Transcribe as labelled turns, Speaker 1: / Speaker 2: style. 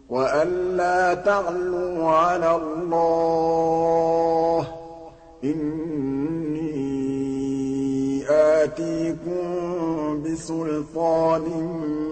Speaker 1: وَأَن لَّا تَعْلُوا عَلَى اللَّهِ ۖ إِنِّي آتِيكُم بِسُلْطَانٍ